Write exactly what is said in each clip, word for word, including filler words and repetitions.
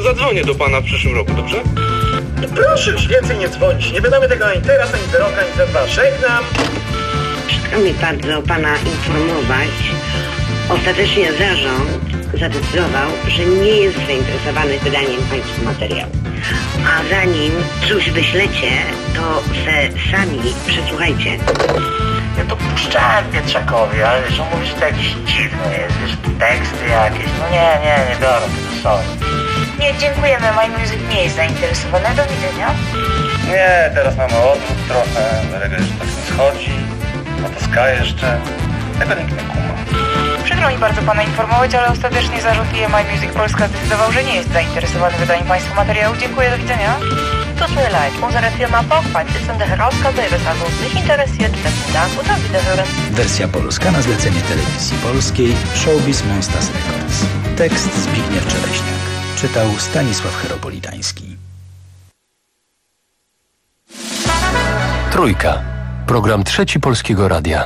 zadzwonię do pana w przyszłym roku, dobrze? Proszę już więcej nie dzwonić. Nie wydamy tego ani teraz, ani za rok, ani za dwa. Żegnam. Przykro mi bardzo pana informować. Ostatecznie zarząd zadecydował, że nie jest zainteresowany wydaniem państwu materiału. A zanim coś wyślecie, to se sami przesłuchajcie. Ja to puszczałem Pietrzakowi, ale wiesz, on mówi, że to jakiś dziwny jest, wiesz, teksty jakieś. No nie, nie, nie biorę, to sorry. Nie, dziękujemy, My Music nie jest zainteresowany. Do widzenia. Nie, teraz mamy odwrót trochę, Reggae już tak nie schodzi, a to ska jeszcze, tego nikt nie kuma. Przykro mi bardzo pana informować, ale ostatecznie zarząd I M I Music Polska zdecydował, że nie jest zainteresowany wydaniem państwu materiału. Dziękuję, do widzenia. Tut mir leid, unsere Firma Borgwald ist in der Herausgabe Ihres Albums nicht interessiert. Besten Dank und auf Wiederhören. Wersja polska na zlecenie Telewizji Polskiej Showbiz Monsters Records. Tekst Zbigniew Czereśniak. Czytał Stanisław Heropolitański. Trójka. Program Trzeci Polskiego Radia.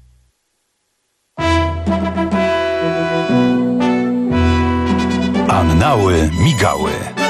Annały migały.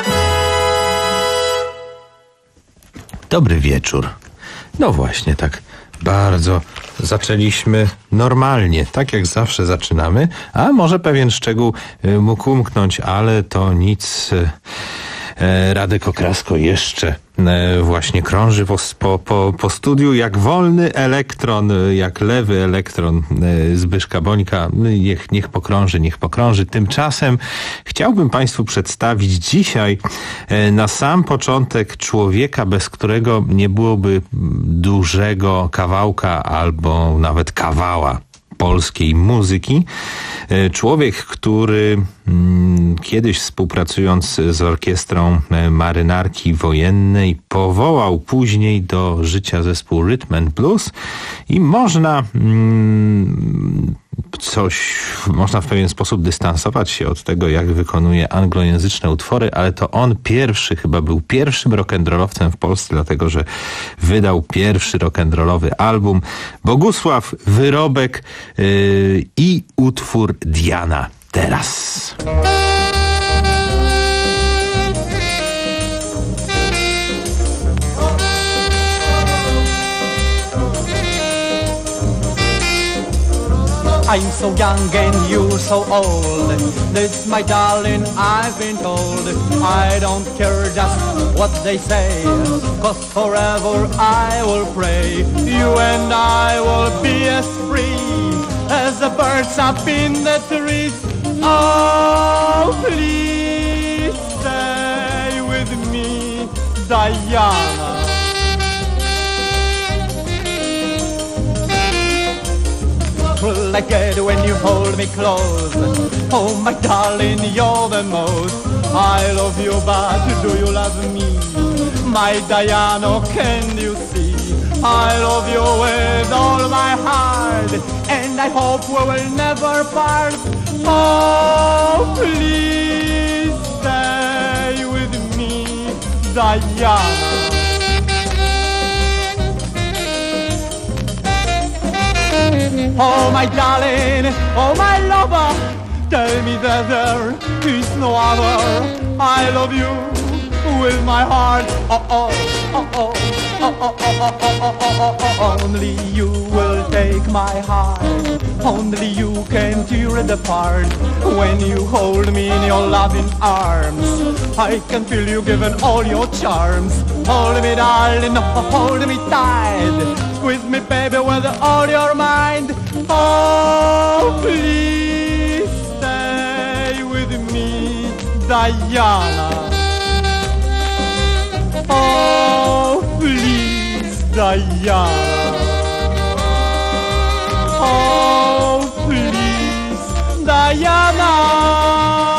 Dobry wieczór. No właśnie, tak bardzo zaczęliśmy normalnie, tak jak zawsze zaczynamy, a może pewien szczegół mógł umknąć, ale to nic. Radek Okrasko jeszcze właśnie krąży po, po, po studiu jak wolny elektron, jak lewy elektron Zbyszka Bońka. Niech, niech pokrąży, niech pokrąży. Tymczasem chciałbym Państwu przedstawić dzisiaj na sam początek człowieka, bez którego nie byłoby dużego kawałka albo nawet kawała polskiej muzyki. Człowiek, który mm, kiedyś współpracując z orkiestrą Marynarki Wojennej powołał później do życia zespół Rhythm and Blues i można mm, coś, można w pewien sposób dystansować się od tego, jak wykonuje anglojęzyczne utwory, ale to on pierwszy, chyba był pierwszym rock'n'rollowcem w Polsce, dlatego że wydał pierwszy rock'n'rollowy album. Bogusław Wyrobek yy, i utwór Diana teraz. I'm so young and you're so old. This, my darling, I've been told. I don't care just what they say, 'cause forever I will pray. You and I will be as free as the birds up in the trees. Oh, please stay with me, Diana. I get when you hold me close. Oh, my darling, you're the most. I love you, but do you love me? My Diana, can you see? I love you with all my heart, and I hope we will never part. Oh, please stay with me, Diana. Oh, my darling, oh, my lover, tell me that there is no other. I love you with my heart. Oh, oh, oh, oh, oh, oh, oh, oh, oh, oh, oh. Only you will take my heart. Only you can tear it apart. When you hold me in your loving arms, I can feel you giving all your charms. Hold me, darling, hold me tight. Squeeze me, baby, with all your mind. Oh, please stay with me, Diana. Oh, please, Diana. Oh, please, Diana.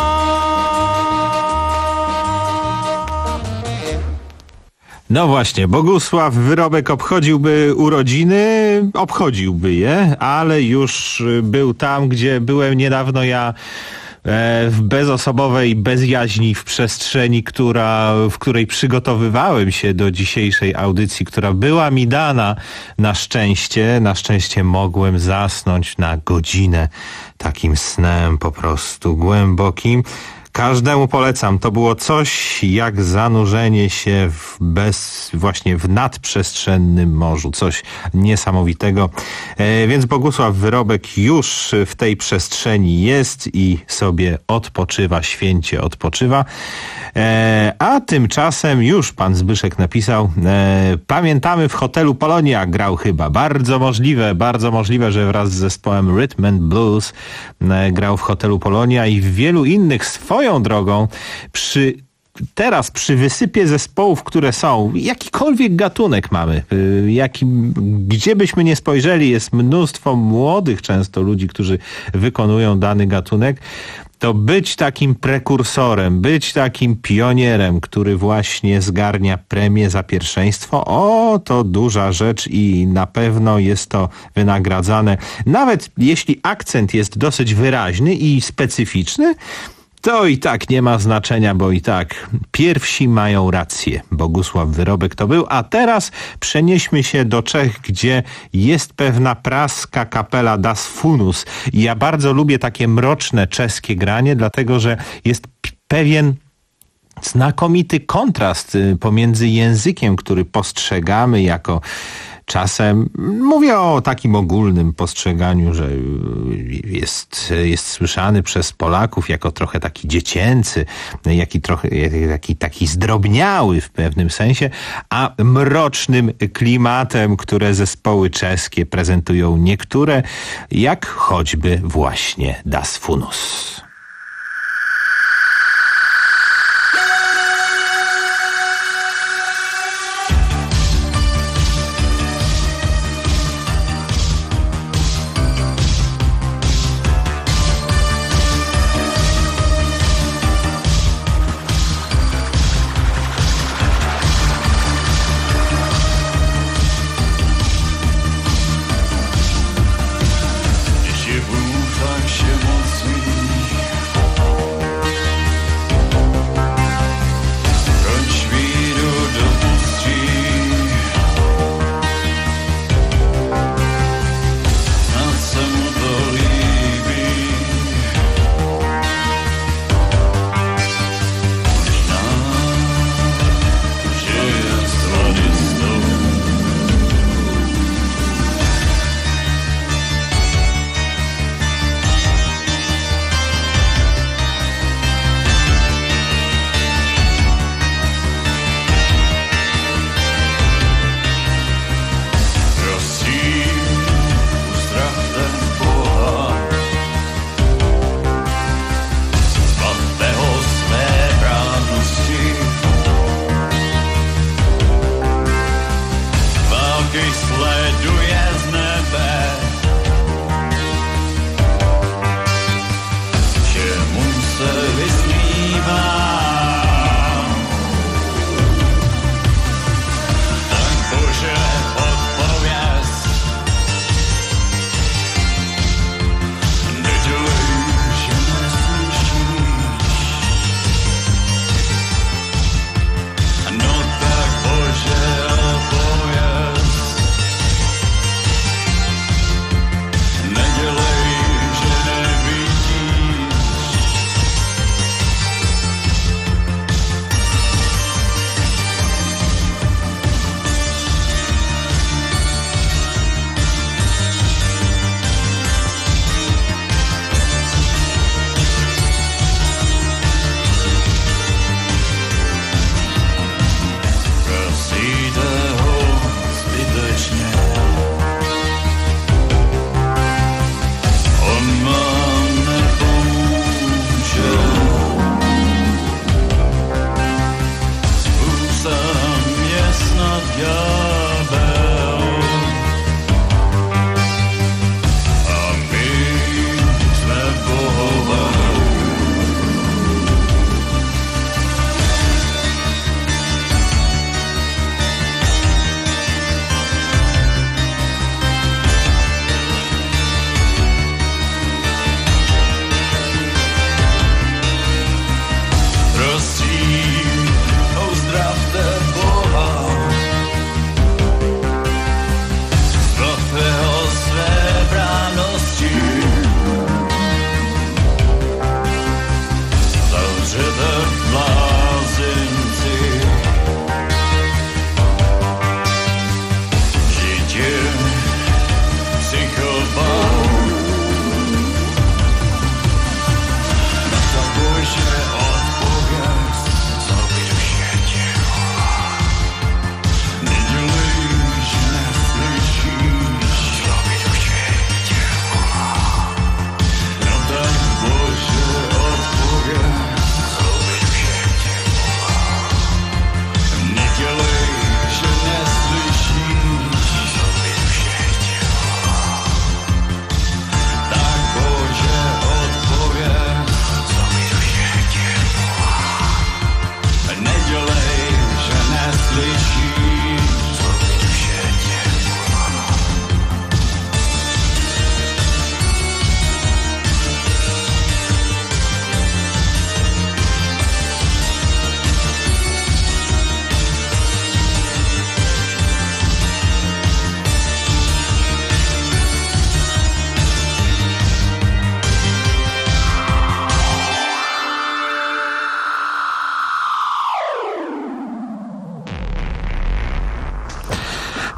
No właśnie, Bogusław Wyrobek obchodziłby urodziny, obchodziłby je, ale już był tam, gdzie byłem niedawno ja, w bezosobowej bezjaźni w przestrzeni, która, w której przygotowywałem się do dzisiejszej audycji, która była mi dana na szczęście. Na szczęście mogłem zasnąć na godzinę takim snem po prostu głębokim. Każdemu polecam. To było coś jak zanurzenie się w bez, właśnie w nadprzestrzennym morzu. Coś niesamowitego. E, więc Bogusław Wyrobek już w tej przestrzeni jest i sobie odpoczywa, święcie odpoczywa. E, a tymczasem już pan Zbyszek napisał, e, pamiętamy w hotelu Polonia grał chyba. Bardzo możliwe, bardzo możliwe, że wraz z zespołem Rhythm and Blues e, grał w hotelu Polonia i w wielu innych swoją drogą przy teraz przy wysypie zespołów, które są, jakikolwiek gatunek mamy, jaki, gdzie byśmy nie spojrzeli, jest mnóstwo młodych często ludzi, którzy wykonują dany gatunek, to być takim prekursorem, być takim pionierem, który właśnie zgarnia premię za pierwszeństwo, o, to duża rzecz i na pewno jest to wynagradzane. Nawet jeśli akcent jest dosyć wyraźny i specyficzny, to i tak nie ma znaczenia, bo i tak pierwsi mają rację. Bogusław Wyrobek to był, a teraz przenieśmy się do Czech, gdzie jest pewna praska kapela Das Funus. I ja bardzo lubię takie mroczne czeskie granie, dlatego że jest pewien znakomity kontrast pomiędzy językiem, który postrzegamy jako czasem, mówię o takim ogólnym postrzeganiu, że jest, jest słyszany przez Polaków jako trochę taki dziecięcy, jaki trochę, taki, taki zdrobniały w pewnym sensie, a mrocznym klimatem, które zespoły czeskie prezentują niektóre, jak choćby właśnie Das Funus. Się mocniej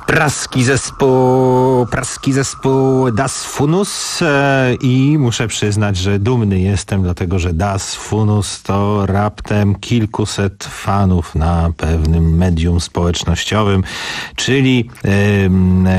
praski zespół, praski zespół Das Funus e, i muszę przyznać, że dumny jestem, dlatego że Das Funus to raptem kilkuset fanów na pewnym medium społecznościowym, czyli e, e,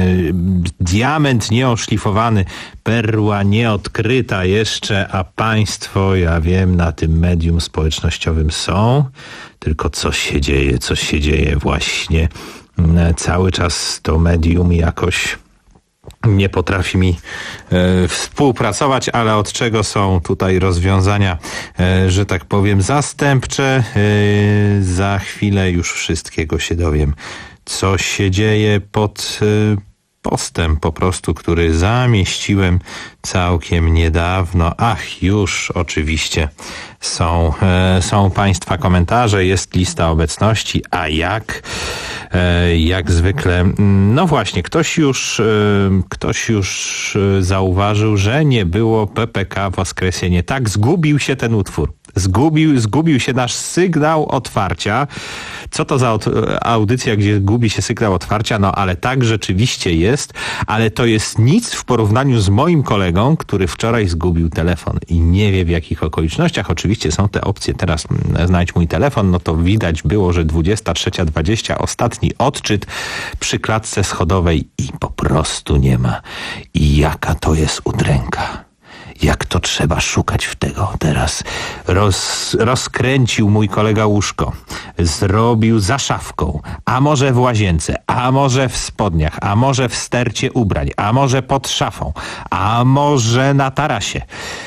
diament nieoszlifowany, perła nieodkryta jeszcze, a państwo, ja wiem, na tym medium społecznościowym są, tylko coś się dzieje, coś się dzieje właśnie. Cały czas to medium jakoś nie potrafi mi e, współpracować, ale od czego są tutaj rozwiązania, e, że tak powiem, zastępcze. E, za chwilę już wszystkiego się dowiem, co się dzieje pod e, postem po prostu, który zamieściłem całkiem niedawno. Ach, już oczywiście są, e, są Państwa komentarze, jest lista obecności, a jak e, jak zwykle, no właśnie, ktoś już e, ktoś już zauważył, że nie było P P K Woskresenie. Tak, zgubił się ten utwór. Zgubił, zgubił się nasz sygnał otwarcia. Co to za audycja, gdzie gubi się sygnał otwarcia? No ale tak rzeczywiście jest, ale to jest nic w porównaniu z moim kolegą, który wczoraj zgubił telefon i nie wie w jakich okolicznościach. Oczywiście są te opcje, teraz znajdź mój telefon, no to widać było, że dwudziesta trzecia dwadzieścia, ostatni odczyt przy klatce schodowej i po prostu nie ma. I jaka to jest udręka. Jak to trzeba szukać w tego teraz. Roz, rozkręcił mój kolega łóżko. Zrobił za szafką. A może w łazience. A może w spodniach. A może w stercie ubrań. A może pod szafą. A może na tarasie.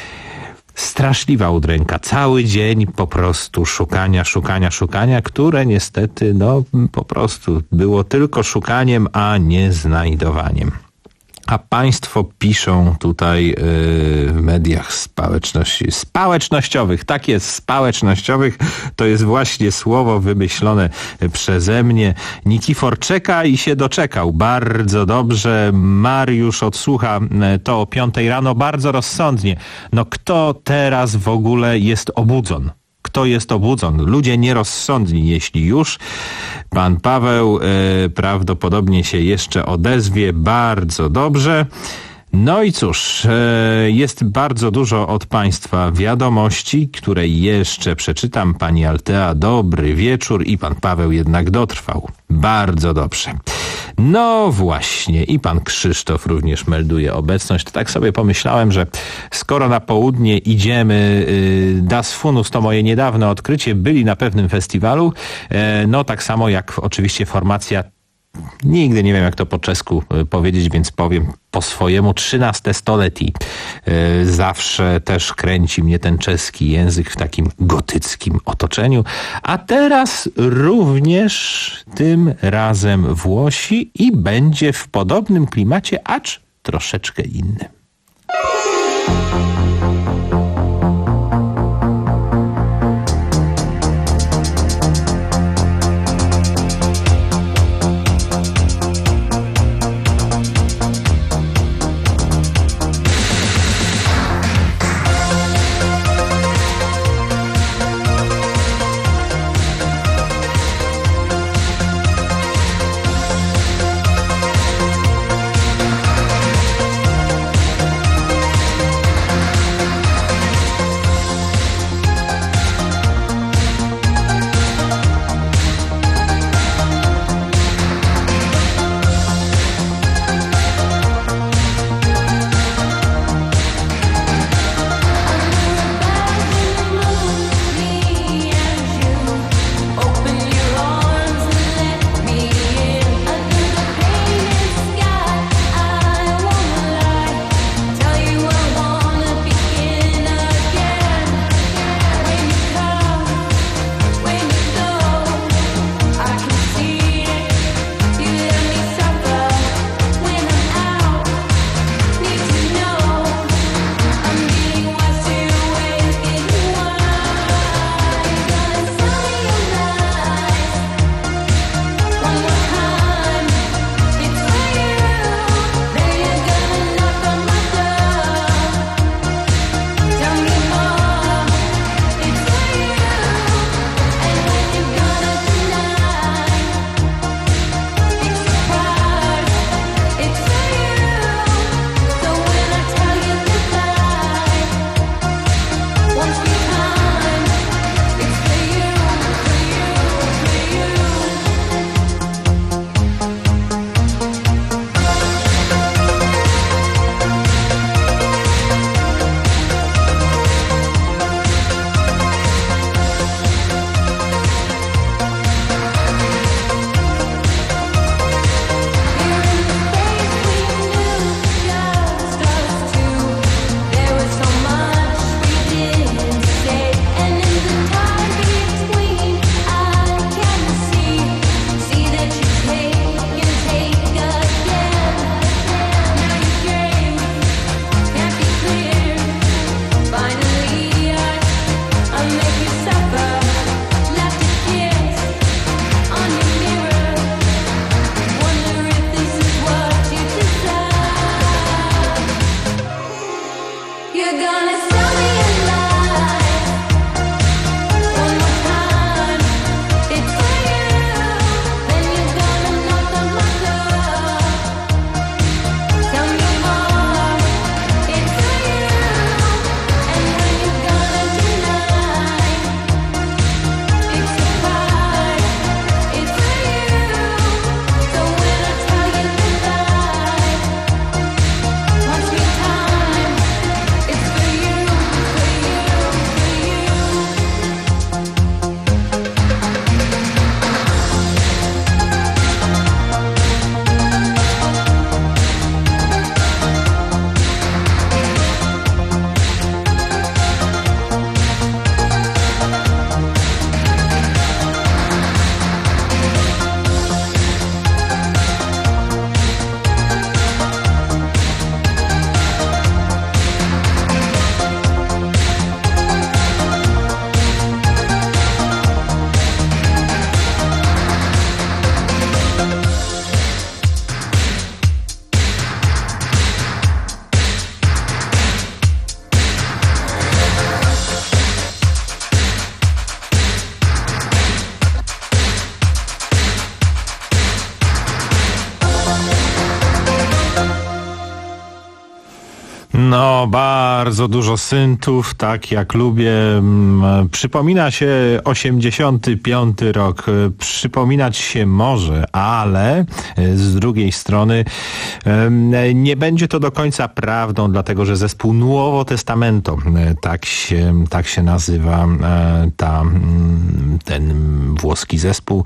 Straszliwa udręka. Cały dzień po prostu szukania, szukania, szukania, które niestety, no po prostu było tylko szukaniem, a nie znajdowaniem. A państwo piszą tutaj yy, w mediach społeczności, społecznościowych, tak jest, społecznościowych, to jest właśnie słowo wymyślone przeze mnie. Nikifor czeka i się doczekał. Bardzo dobrze. Mariusz odsłucha to o piątej rano bardzo rozsądnie. No kto teraz w ogóle jest obudzon? Kto jest obudzon? Ludzie nierozsądni, jeśli już. Pan Paweł e, prawdopodobnie się jeszcze odezwie. Bardzo dobrze. No i cóż, e, jest bardzo dużo od Państwa wiadomości, które jeszcze przeczytam. Pani Altea, dobry wieczór i pan Paweł jednak dotrwał. Bardzo dobrze. No właśnie, i pan Krzysztof również melduje obecność. To tak sobie pomyślałem, że skoro na południe idziemy, y, Das Funus to moje niedawne odkrycie, byli na pewnym festiwalu, e, no tak samo jak oczywiście formacja, nigdy nie wiem jak to po czesku powiedzieć, więc powiem po swojemu, trzynaste stolecie. Zawsze też kręci mnie ten czeski język w takim gotyckim otoczeniu. A teraz również tym razem Włosi i będzie w podobnym klimacie, acz troszeczkę innym. No, bardzo dużo syntów, tak jak lubię. Przypomina się osiemdziesiąty piąty rok. Przypominać się może, ale z drugiej strony nie będzie to do końca prawdą, dlatego że zespół Nuovo Testamento, tak się, tak się nazywa ta, ten włoski zespół,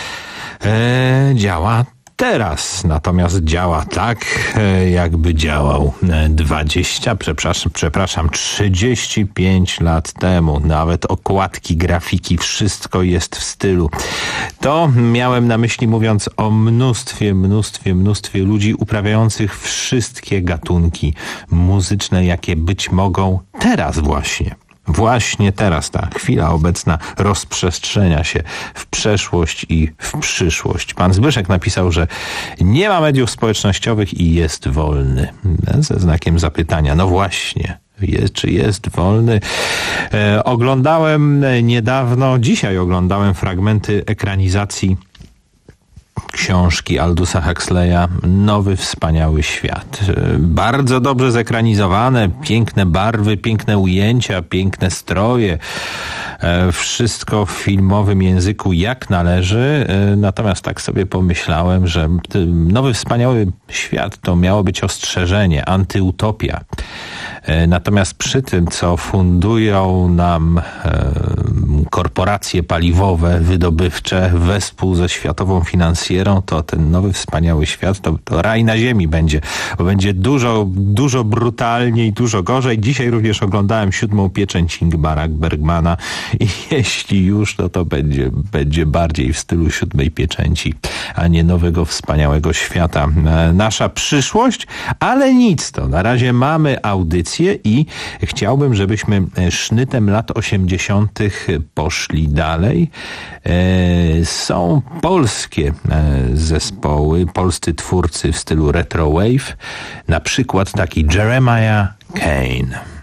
działa teraz, natomiast działa tak, jakby działał dwadzieścia, przepraszam, przepraszam, trzydzieści pięć lat temu. Nawet okładki, grafiki, wszystko jest w stylu. To miałem na myśli, mówiąc o mnóstwie, mnóstwie, mnóstwie ludzi uprawiających wszystkie gatunki muzyczne, jakie być mogą teraz właśnie. Właśnie teraz ta chwila obecna rozprzestrzenia się w przeszłość i w przyszłość. Pan Zbyszek napisał, że nie ma mediów społecznościowych i jest wolny. Ze znakiem zapytania. No właśnie. Jest, czy jest wolny? E, oglądałem niedawno, dzisiaj oglądałem fragmenty ekranizacji książki Aldusa Huxleya Nowy Wspaniały Świat. Bardzo dobrze zekranizowane, piękne barwy, piękne ujęcia, piękne stroje. Wszystko w filmowym języku jak należy. Natomiast tak sobie pomyślałem, że Nowy Wspaniały Świat to miało być ostrzeżenie, antyutopia. Natomiast przy tym, co fundują nam korporacje paliwowe, wydobywcze, wespół ze światową finansjerą, to ten Nowy Wspaniały Świat to, to raj na ziemi będzie, bo będzie dużo, dużo brutalniej, dużo gorzej. Dzisiaj również oglądałem Siódmą pieczęć Ingmara Bergmana i jeśli już, no to będzie, będzie bardziej w stylu Siódmej pieczęci, a nie Nowego Wspaniałego Świata. Nasza przyszłość, ale nic to. Na razie mamy audycję i chciałbym, żebyśmy sznytem lat osiemdziesiątych poszli dalej. E, są polskie e, zespoły, polscy twórcy w stylu retrowave, na przykład taki Jeremiah Kane.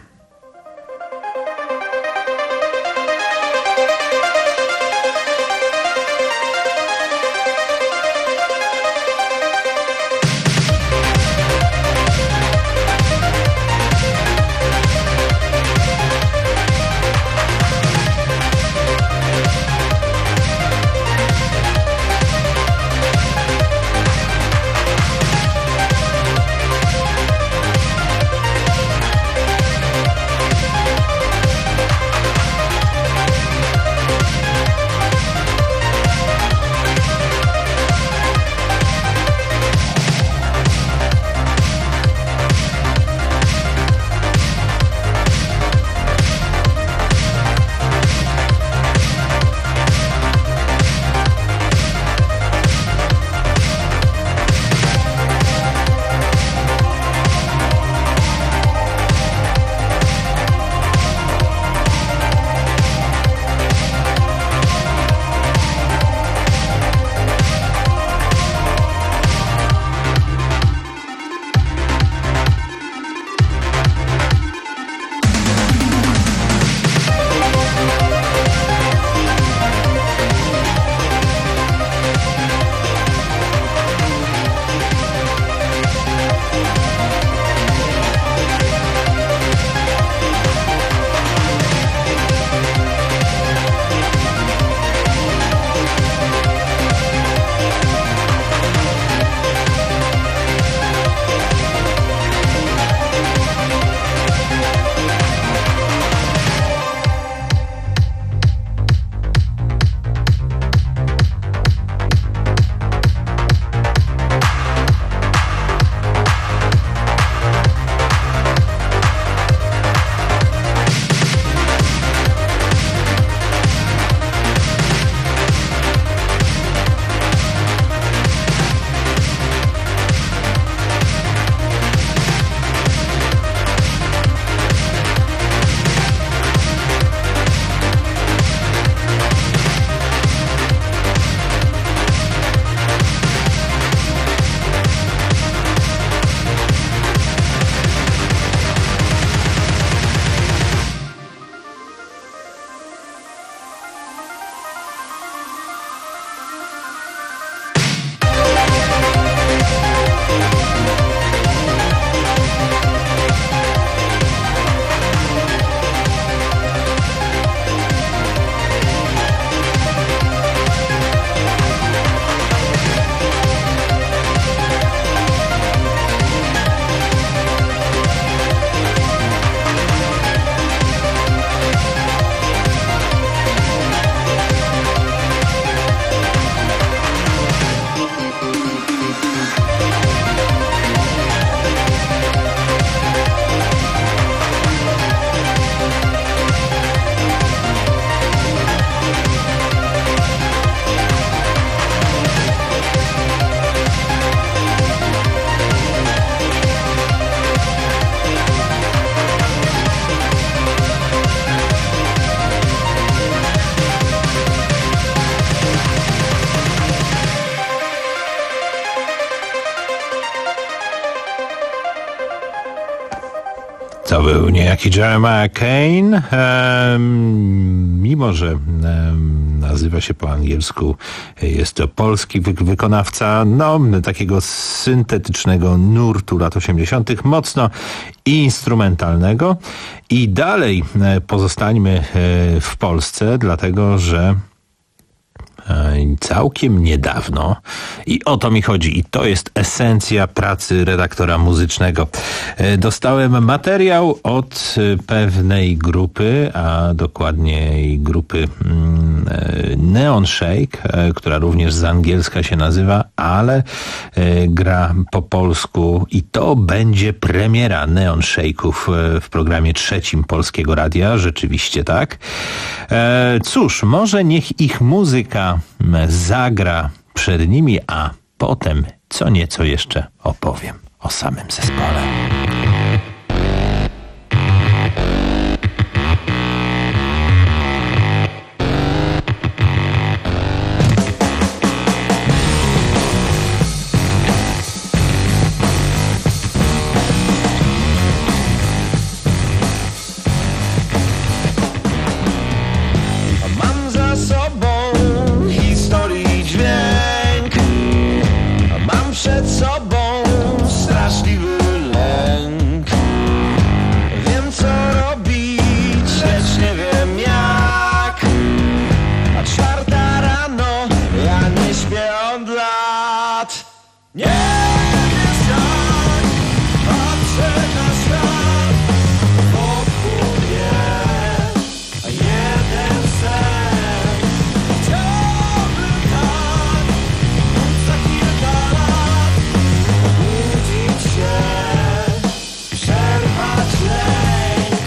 był niejaki Jeremiah Kane, ehm, mimo że ehm, nazywa się po angielsku, jest to polski wy- wykonawca, no, takiego syntetycznego nurtu lat osiemdziesiątych, mocno instrumentalnego. I dalej pozostańmy w Polsce, dlatego że całkiem niedawno, i o to mi chodzi, i to jest esencja pracy redaktora muzycznego, dostałem materiał od pewnej grupy, a dokładniej grupy Neon Shake, która również z angielska się nazywa, ale gra po polsku, i to będzie premiera Neon Shake'ów w programie trzecim Polskiego Radia, rzeczywiście tak. Cóż, może niech ich muzyka zagra przed nimi, a potem co nieco jeszcze opowiem o samym zespole. Przed sobą straszliwy lęk. Wiem co robić, lecz nie wiem jak. A czwarta rano, ja nie śpię od lat. Nie wiesz jak, patrzę na świat wokół mnie, a jeden sen. Chciałbym tak móc za kilka lat budzić się, przerwać lęk.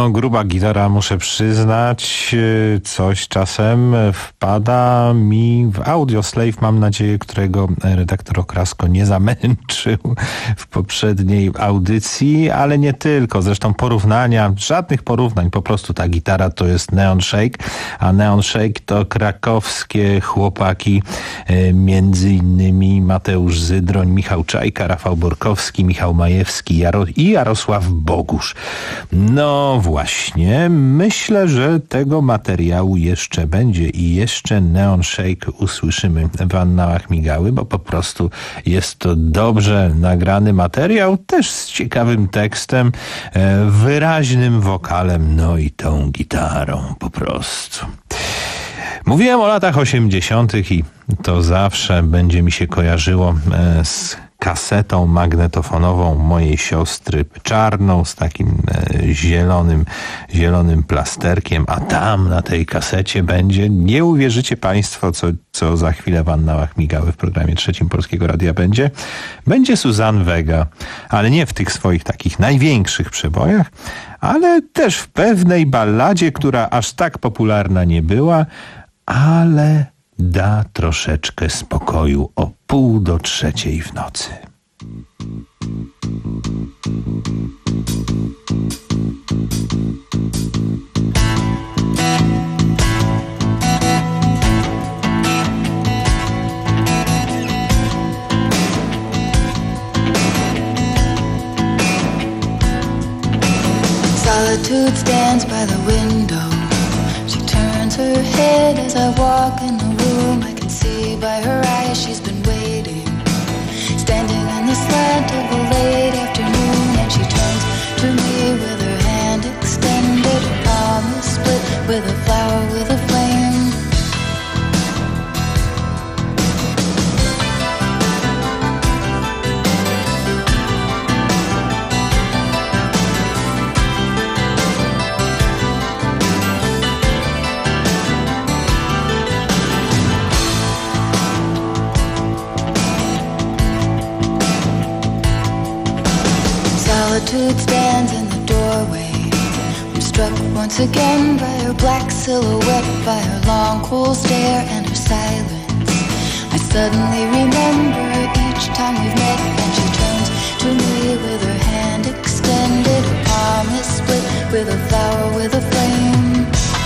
No, gruba gitara, muszę przyznać, coś czasem wpada mi w Audioslave, mam nadzieję, którego redaktor Okrasko nie zamęczył w poprzedniej audycji, ale nie tylko. Zresztą porównania, żadnych porównań, po prostu ta gitara to jest Neon Shake, a Neon Shake to krakowskie chłopaki, między innymi Mateusz Zydroń, Michał Czajka, Rafał Borkowski, Michał Majewski Jaro- i Jarosław Bogusz. No właśnie, myślę, że tego materiału jeszcze będzie i jeszcze Neon Shake usłyszymy w Annałach Migały, bo po prostu jest to dobrze nagrany materiał, też z ciekawym tekstem, wyraźnym wokalem, no i tą gitarą po prostu. Mówiłem o latach osiemdziesiątych i to zawsze będzie mi się kojarzyło z kasetą magnetofonową mojej siostry, czarną, z takim e, zielonym, zielonym plasterkiem, a tam na tej kasecie będzie, nie uwierzycie państwo, co, co za chwilę w Annałach Migały w programie trzecim Polskiego Radia będzie, będzie Suzanne Vega, ale nie w tych swoich takich największych przebojach, ale też w pewnej balladzie, która aż tak popularna nie była, ale da troszeczkę spokoju o pół do trzeciej w nocy. Solitude stands by the window. She turns her head as I walk in the room. I can see by her eyes she's been waiting, standing in the slant of the late afternoon. And she turns to me with her hand extended, a palm is split with a flower with a flame. Solitude stands in the doorway. I'm struck once again by her black silhouette, by her long cool stare and her silence. I suddenly remember each time we've met, and she turns to me with her hand extended, her palm is split with a flower with a flame.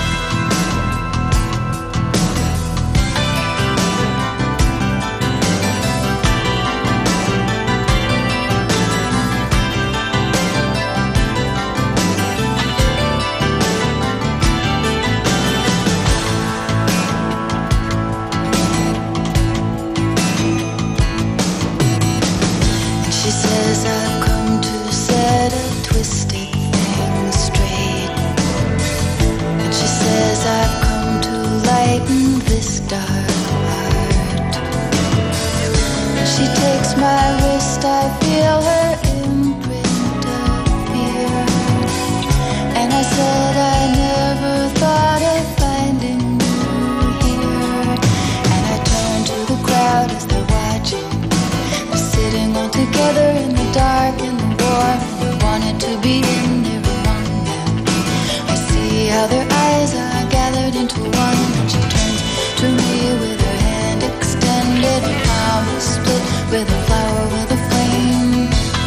I've come to set a twisted thing straight, and she says I've come to lighten this dark heart. And she takes my wrist, I feel her imprint appear, and I said I never thought of finding you here. And I turn to the crowd as they're watching, sitting all together in the dark and the warm, and I wanted to be in there among them. I see how their eyes are gathered into one, and she turns to me with her hand extended, her palm is split with a flower with a flame.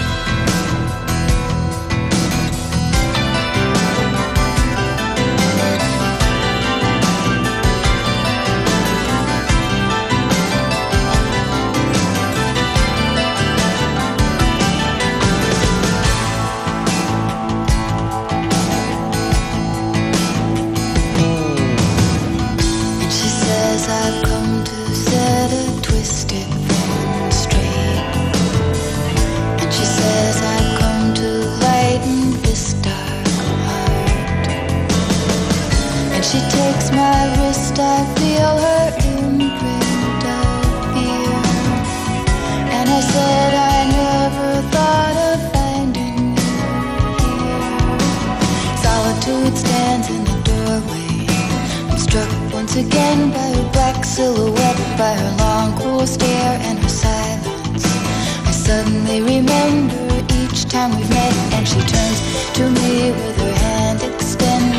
I've come to set a twisted thing straight, and she says I've come to lighten this dark heart. And she takes my wrist, I feel her imprint of fear, and I said I never thought of finding you here. Solitude stands in the doorway. I'm struck once again by her black silhouette, by her long cool stare and her silence. I suddenly remember each time we've met, and she turns to me with her hand extended,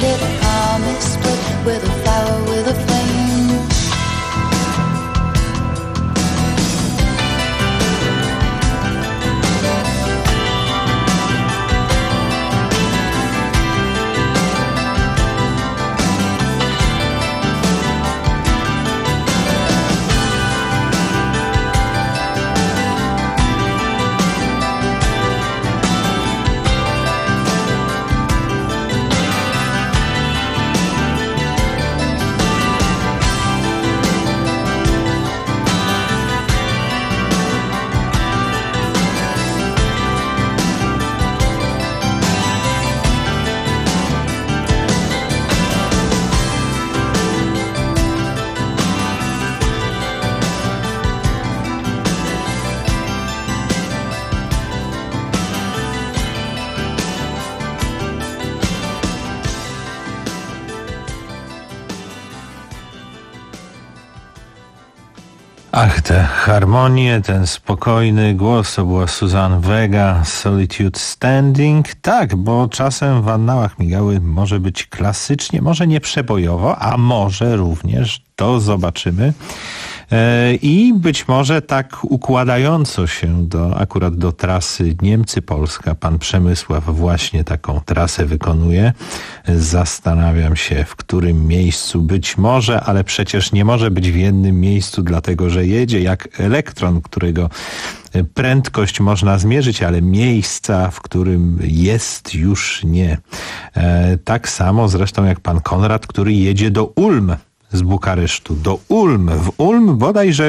it a promise, but with a flower, with a flame. Ach, te harmonie, ten spokojny głos, to była Suzanne Vega, Solitude Standing. Tak, bo czasem w annałach migały może być klasycznie, może nie przebojowo, a może również, to zobaczymy. I być może tak układająco się do, akurat do trasy Niemcy-Polska. Pan Przemysław właśnie taką trasę wykonuje. Zastanawiam się, w którym miejscu być może, ale przecież nie może być w jednym miejscu, dlatego że jedzie jak elektron, którego prędkość można zmierzyć, ale miejsca, w którym jest, już nie. E, tak samo zresztą jak pan Konrad, który jedzie do Ulm z Bukaresztu, do Ulm. W Ulm bodajże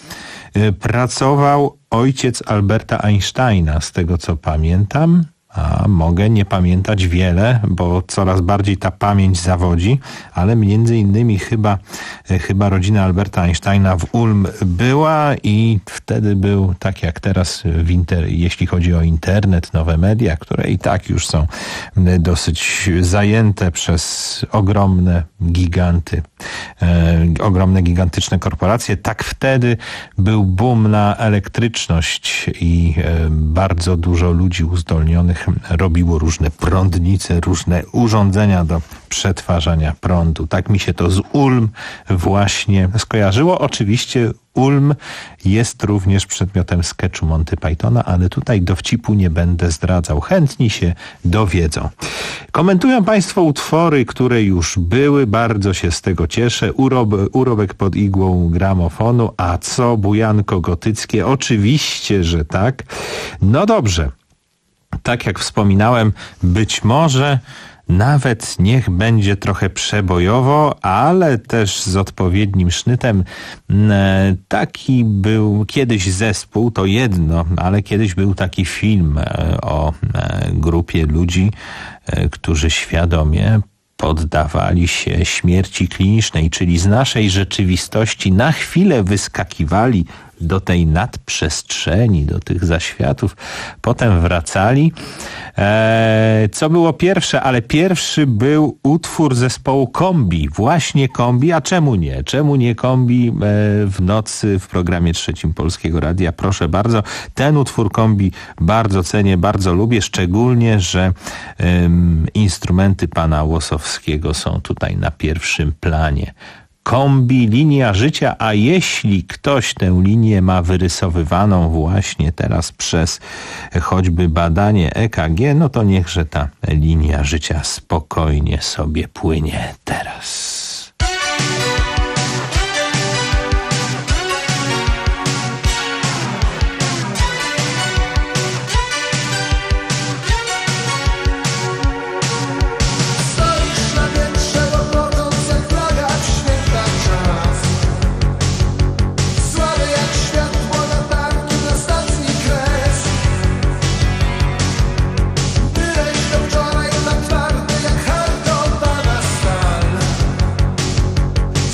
pracował ojciec Alberta Einsteina, z tego co pamiętam. A mogę nie pamiętać wiele, bo coraz bardziej ta pamięć zawodzi, ale między innymi chyba, chyba rodzina Alberta Einsteina w Ulm była i wtedy był, tak jak teraz, w inter, jeśli chodzi o internet, nowe media, które i tak już są dosyć zajęte przez ogromne giganty, e, ogromne gigantyczne korporacje. Tak wtedy był boom na elektryczność i e, bardzo dużo ludzi uzdolnionych robiło różne prądnice, różne urządzenia do przetwarzania prądu. Tak mi się to z Ulm właśnie skojarzyło. Oczywiście Ulm jest również przedmiotem sketchu Monty Pythona, ale tutaj dowcipu nie będę zdradzał. Chętni się dowiedzą. Komentują Państwo utwory, które już były. Bardzo się z tego cieszę. Urob, urobek pod igłą gramofonu. A co, bujanko gotyckie? Oczywiście, że tak. No dobrze. Tak jak wspominałem, być może nawet niech będzie trochę przebojowo, ale też z odpowiednim sznytem. Taki był kiedyś zespół, to jedno, ale kiedyś był taki film o grupie ludzi, którzy świadomie poddawali się śmierci klinicznej, czyli z naszej rzeczywistości na chwilę wyskakiwali do tej nadprzestrzeni, do tych zaświatów, potem wracali. Eee, co było pierwsze? Ale pierwszy był utwór zespołu Kombi. Właśnie Kombi, a czemu nie? Czemu nie Kombi eee, w nocy w programie trzecim Polskiego Radia? Proszę bardzo. Ten utwór Kombi bardzo cenię, bardzo lubię, szczególnie, że em, instrumenty pana Łosowskiego są tutaj na pierwszym planie. Kombi, linia życia, a jeśli ktoś tę linię ma wyrysowywaną właśnie teraz przez choćby badanie E K G, no to niechże ta linia życia spokojnie sobie płynie teraz. Wczoraj na twardy jak hartowana stal.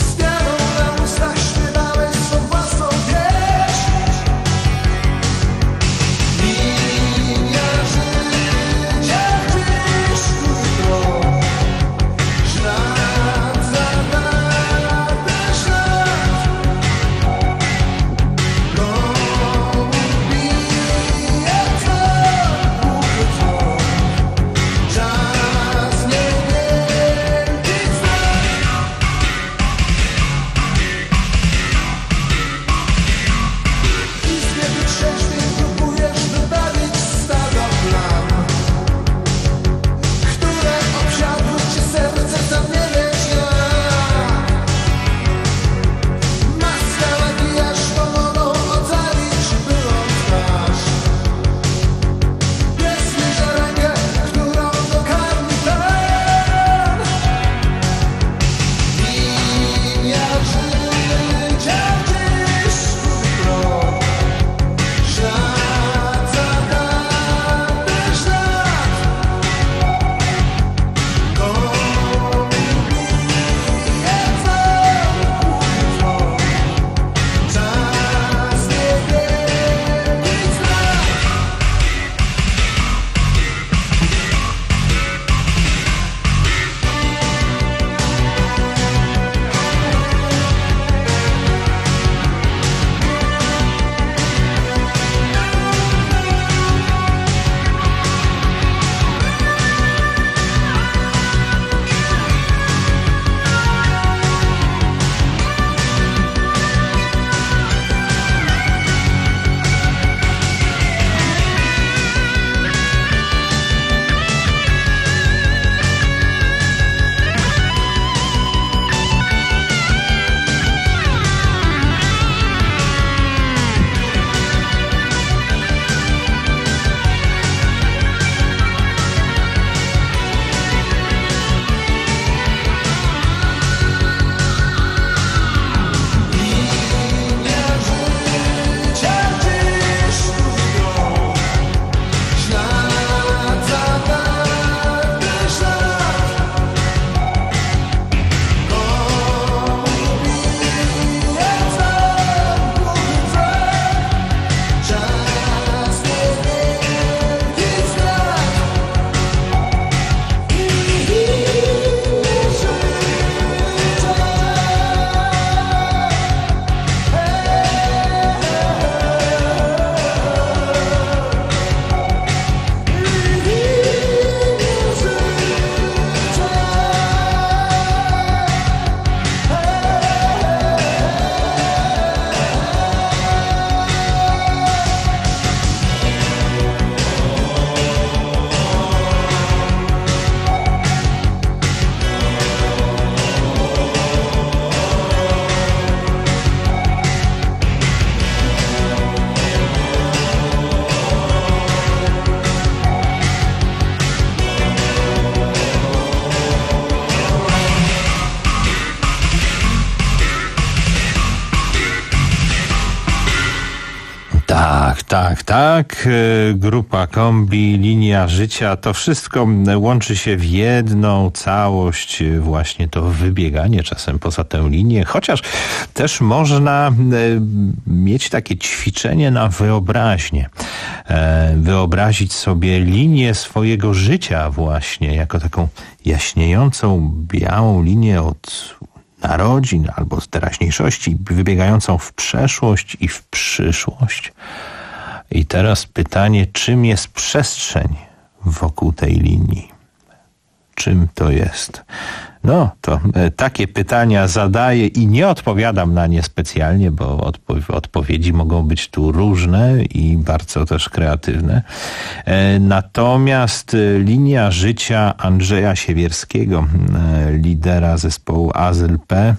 Tak, tak, tak. Grupa Kombi, Linia Życia, to wszystko łączy się w jedną całość, właśnie to wybieganie czasem poza tę linię, chociaż też można mieć takie ćwiczenie na wyobraźnię. Wyobrazić sobie linię swojego życia właśnie, jako taką jaśniejącą, białą linię od narodzin albo z teraźniejszości, wybiegającą w przeszłość i w przyszłość. I teraz pytanie, czym jest przestrzeń wokół tej linii? Czym to jest? No, to e, takie pytania zadaję i nie odpowiadam na nie specjalnie, bo odpo- odpowiedzi mogą być tu różne i bardzo też kreatywne. E, natomiast e, linia życia Andrzeja Siewierskiego, e, lidera zespołu Azyl P,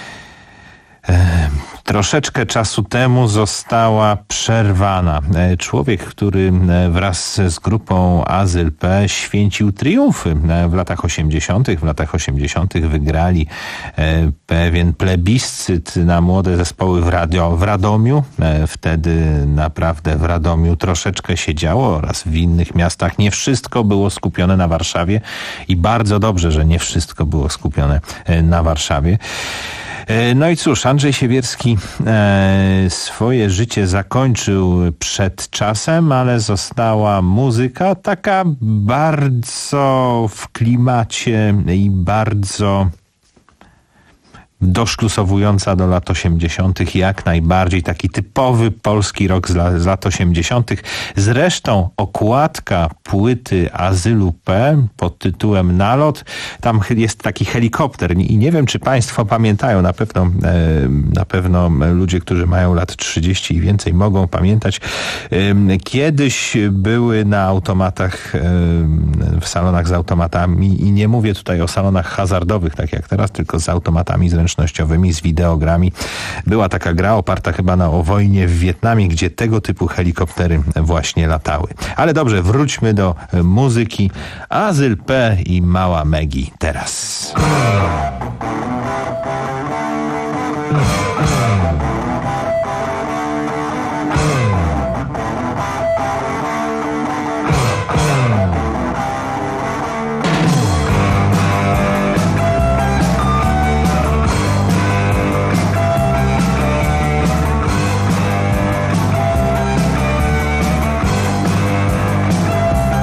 e, troszeczkę czasu temu została przerwana. Człowiek, który wraz z grupą Azyl P święcił triumfy w latach osiemdziesiątych. W latach osiemdziesiątych wygrali pewien plebiscyt na młode zespoły w, radio, w Radomiu. Wtedy naprawdę w Radomiu troszeczkę się działo oraz w innych miastach. Nie wszystko było skupione na Warszawie i bardzo dobrze, że nie wszystko było skupione na Warszawie. No i cóż, Andrzej Siewierski e, swoje życie zakończył przed czasem, ale została muzyka taka bardzo w klimacie i bardzo doszlusowująca do lat osiemdziesiątych, jak najbardziej taki typowy polski rock z, la, z lat osiemdziesiątych. Zresztą okładka płyty Azylu P pod tytułem Nalot, tam jest taki helikopter i nie wiem, czy państwo pamiętają, na pewno, e, na pewno ludzie, którzy mają lat trzydzieści i więcej mogą pamiętać. E, kiedyś były na automatach, e, w salonach z automatami i nie mówię tutaj o salonach hazardowych, tak jak teraz, tylko z automatami zręcznościowymi, z wideogrami. Była taka gra oparta chyba na o wojnie w Wietnamie, gdzie tego typu helikoptery właśnie latały. Ale dobrze, wróćmy do muzyki. Azyl P i Mała Megi teraz.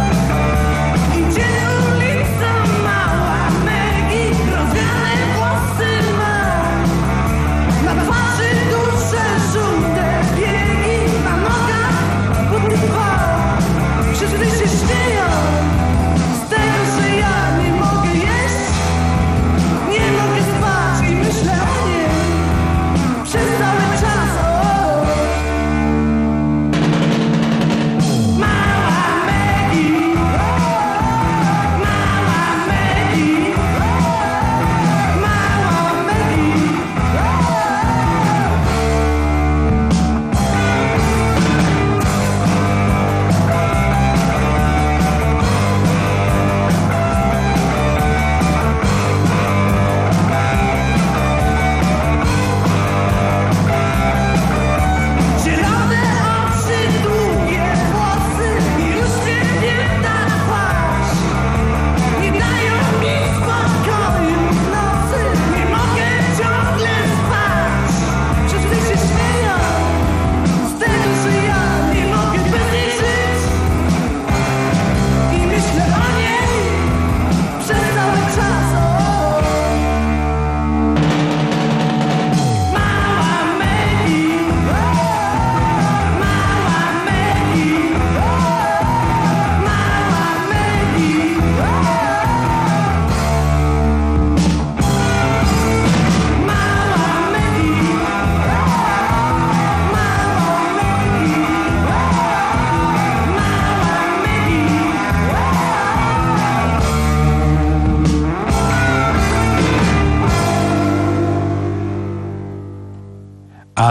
Idzie ulica Mała Megi, rozwiane włosy.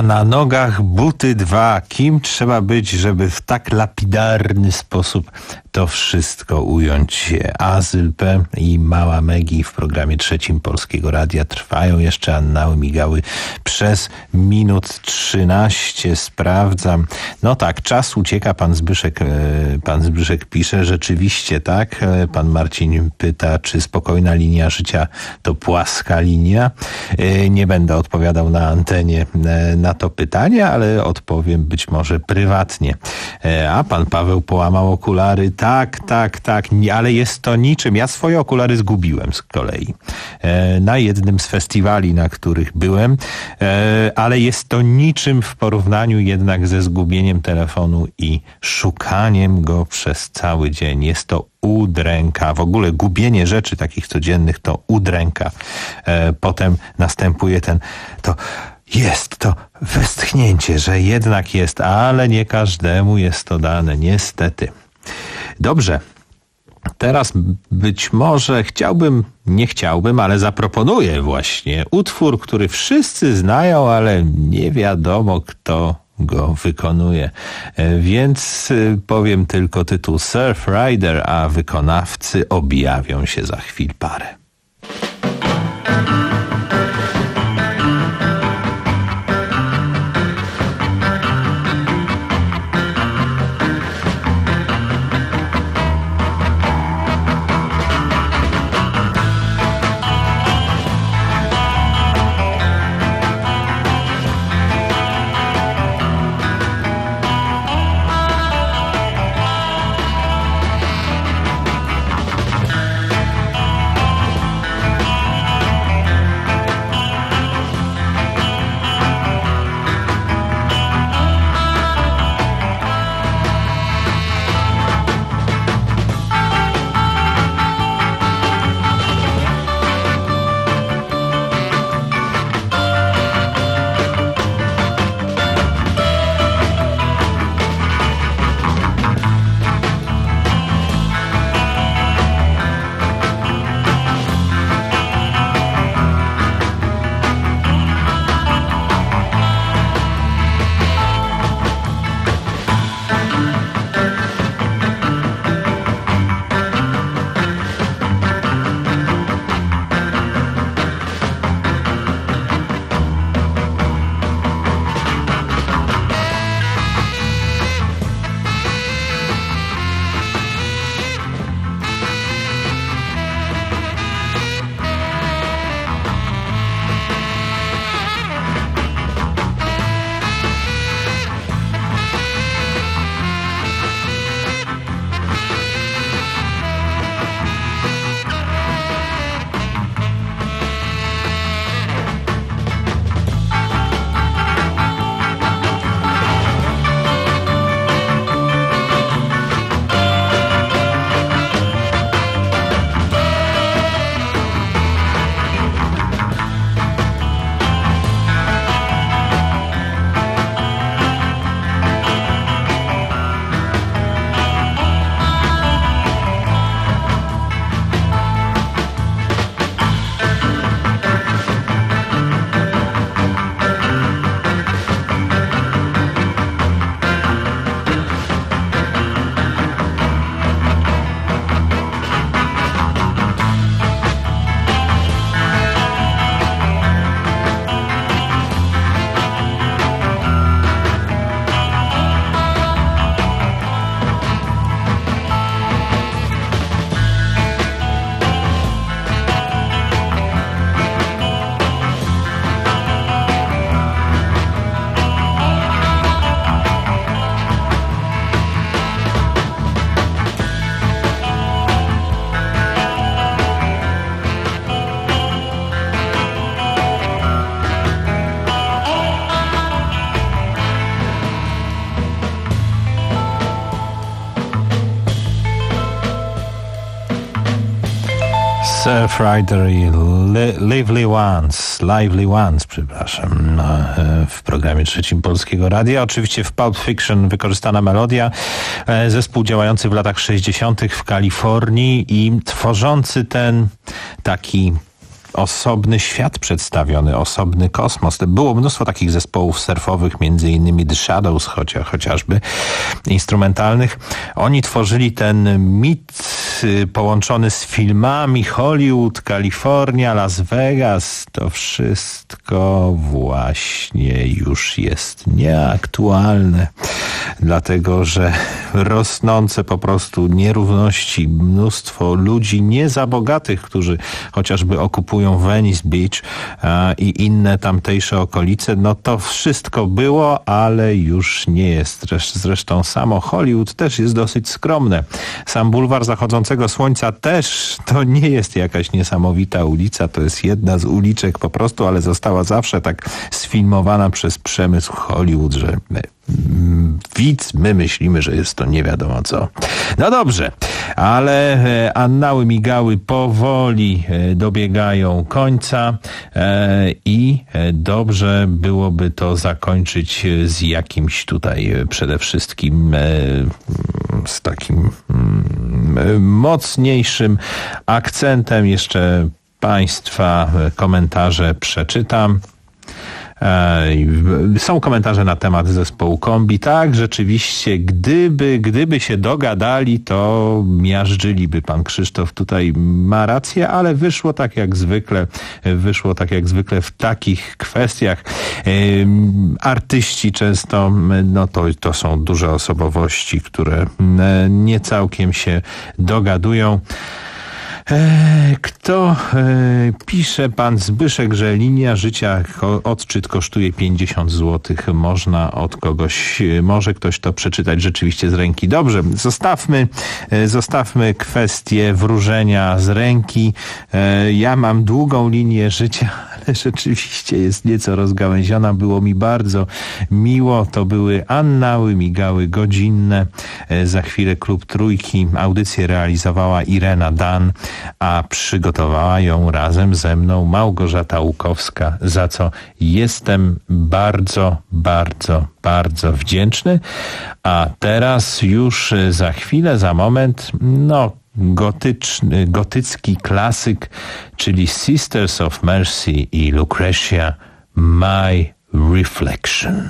na nogach buty dwa. Kim trzeba być, żeby w tak lapidarny sposób to wszystko ująć? Azyl P i Mała Megi w programie trzecim Polskiego Radia trwają jeszcze. Annały migały przez minut trzynaście. Sprawdzam. No tak, czas ucieka. Pan Zbyszek, pan Zbyszek pisze, rzeczywiście tak. Pan Marcin pyta, czy spokojna linia życia to płaska linia. Nie będę odpowiadał na antenie na to pytanie, ale odpowiem być może prywatnie. A pan Paweł połamał okulary. Tak, tak, tak, ale jest to niczym. Ja swoje okulary zgubiłem z kolei na jednym z festiwali, na których byłem, ale jest to niczym w porównaniu jednak ze zgubieniem telefonu i szukaniem go przez cały dzień. Jest to udręka. W ogóle gubienie rzeczy takich codziennych to udręka. Potem następuje ten, to jest to westchnięcie, że jednak jest, ale nie każdemu jest to dane, niestety. Dobrze. Teraz być może chciałbym, nie chciałbym, ale zaproponuję właśnie utwór, który wszyscy znają, ale nie wiadomo, kto go wykonuje. Więc powiem tylko tytuł Surf Rider, a wykonawcy objawią się za chwil parę. Surf Rider i Lively Ones, Lively Ones, przepraszam, no, w programie trzecim Polskiego Radia. Oczywiście w Pulp Fiction wykorzystana melodia, zespół działający w latach sześćdziesiątych w Kalifornii i tworzący ten taki osobny świat przedstawiony, osobny kosmos. Było mnóstwo takich zespołów surfowych, między innymi The Shadows chocia, chociażby, instrumentalnych. Oni tworzyli ten mit połączony z filmami, Hollywood, Kalifornia, Las Vegas. To wszystko właśnie już jest nieaktualne, dlatego że rosnące po prostu nierówności, mnóstwo ludzi nie za bogatych, którzy chociażby okupują Venice Beach a, i inne tamtejsze okolice, no to wszystko było, ale już nie jest. Zresztą samo Hollywood też jest dosyć skromne. Sam bulwar zachodzącego słońca też to nie jest jakaś niesamowita ulica, to jest jedna z uliczek po prostu, ale została zawsze tak sfilmowana przez przemysł Hollywood, że my, widz, my myślimy, że jest to nie wiadomo co. No dobrze, ale annały migały powoli dobiegają końca i dobrze byłoby to zakończyć z jakimś tutaj przede wszystkim z takim mocniejszym akcentem. Jeszcze Państwa komentarze przeczytam. Są komentarze na temat zespołu Kombi. Tak, rzeczywiście, gdyby, gdyby się dogadali, to miażdżyliby. Pan Krzysztof tutaj ma rację, ale wyszło tak jak zwykle, wyszło tak jak zwykle w takich kwestiach. Artyści często, no to, to są duże osobowości, które nie całkiem się dogadują. Kto pisze, pan Zbyszek, że linia życia odczyt kosztuje pięćdziesiąt złotych. Można od kogoś, może ktoś to przeczytać rzeczywiście z ręki. Dobrze, zostawmy, zostawmy kwestię wróżenia z ręki. Ja mam długą linię życia, ale rzeczywiście jest nieco rozgałęziona. Było mi bardzo miło. To były annały, migały godzinne. Za chwilę Klub Trójki. Audycję realizowała Irena Dan, a przygotowała ją razem ze mną Małgorzata Łukowska, za co jestem bardzo, bardzo, bardzo wdzięczny. A teraz już za chwilę, za moment, no gotyczny, gotycki klasyk, czyli Sisters of Mercy i Lucretia, My Reflection.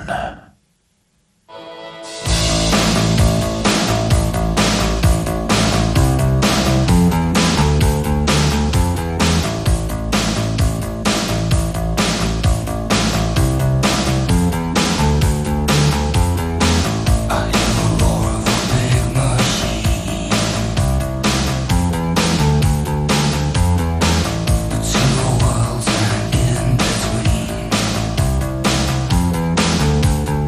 Worlds are in between.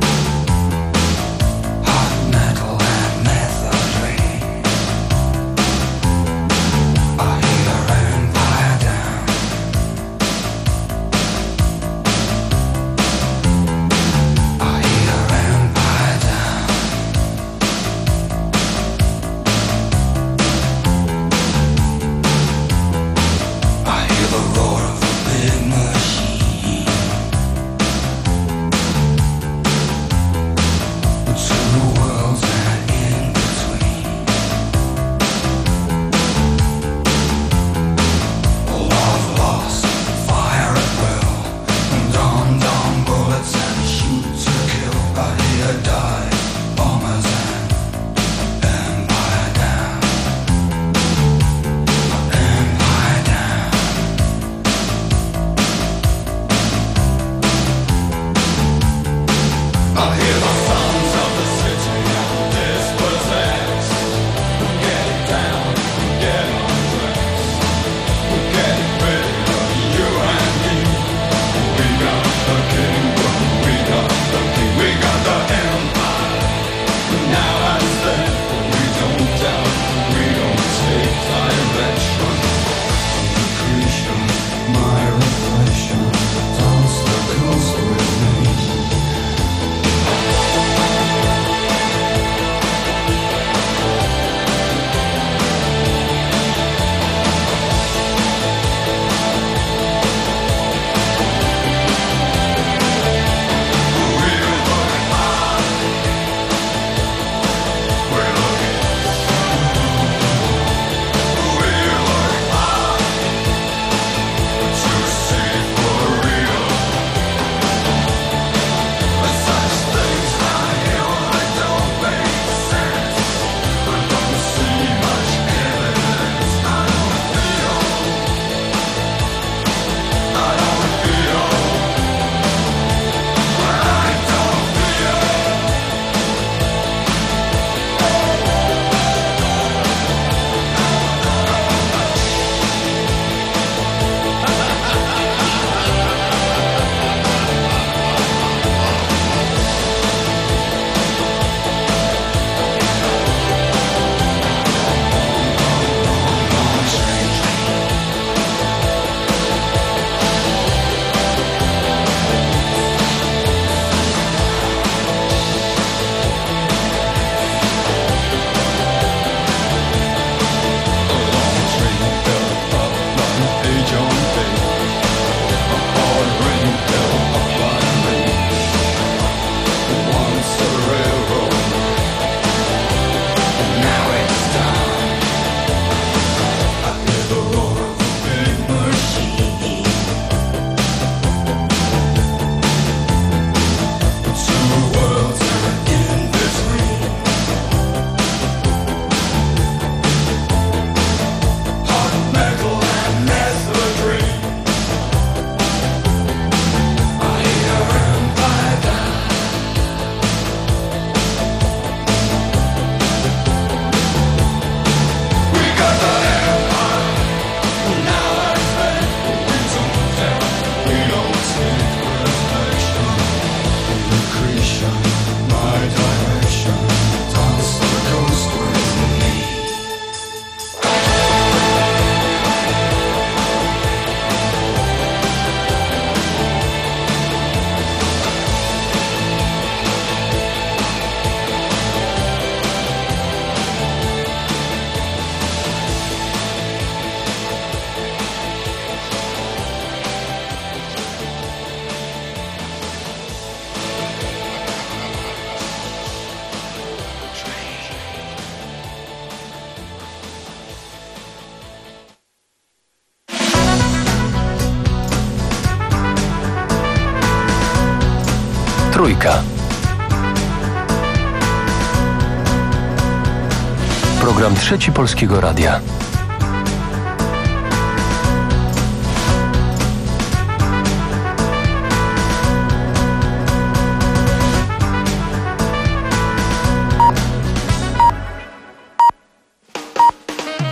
Program Trzeci Polskiego Radia.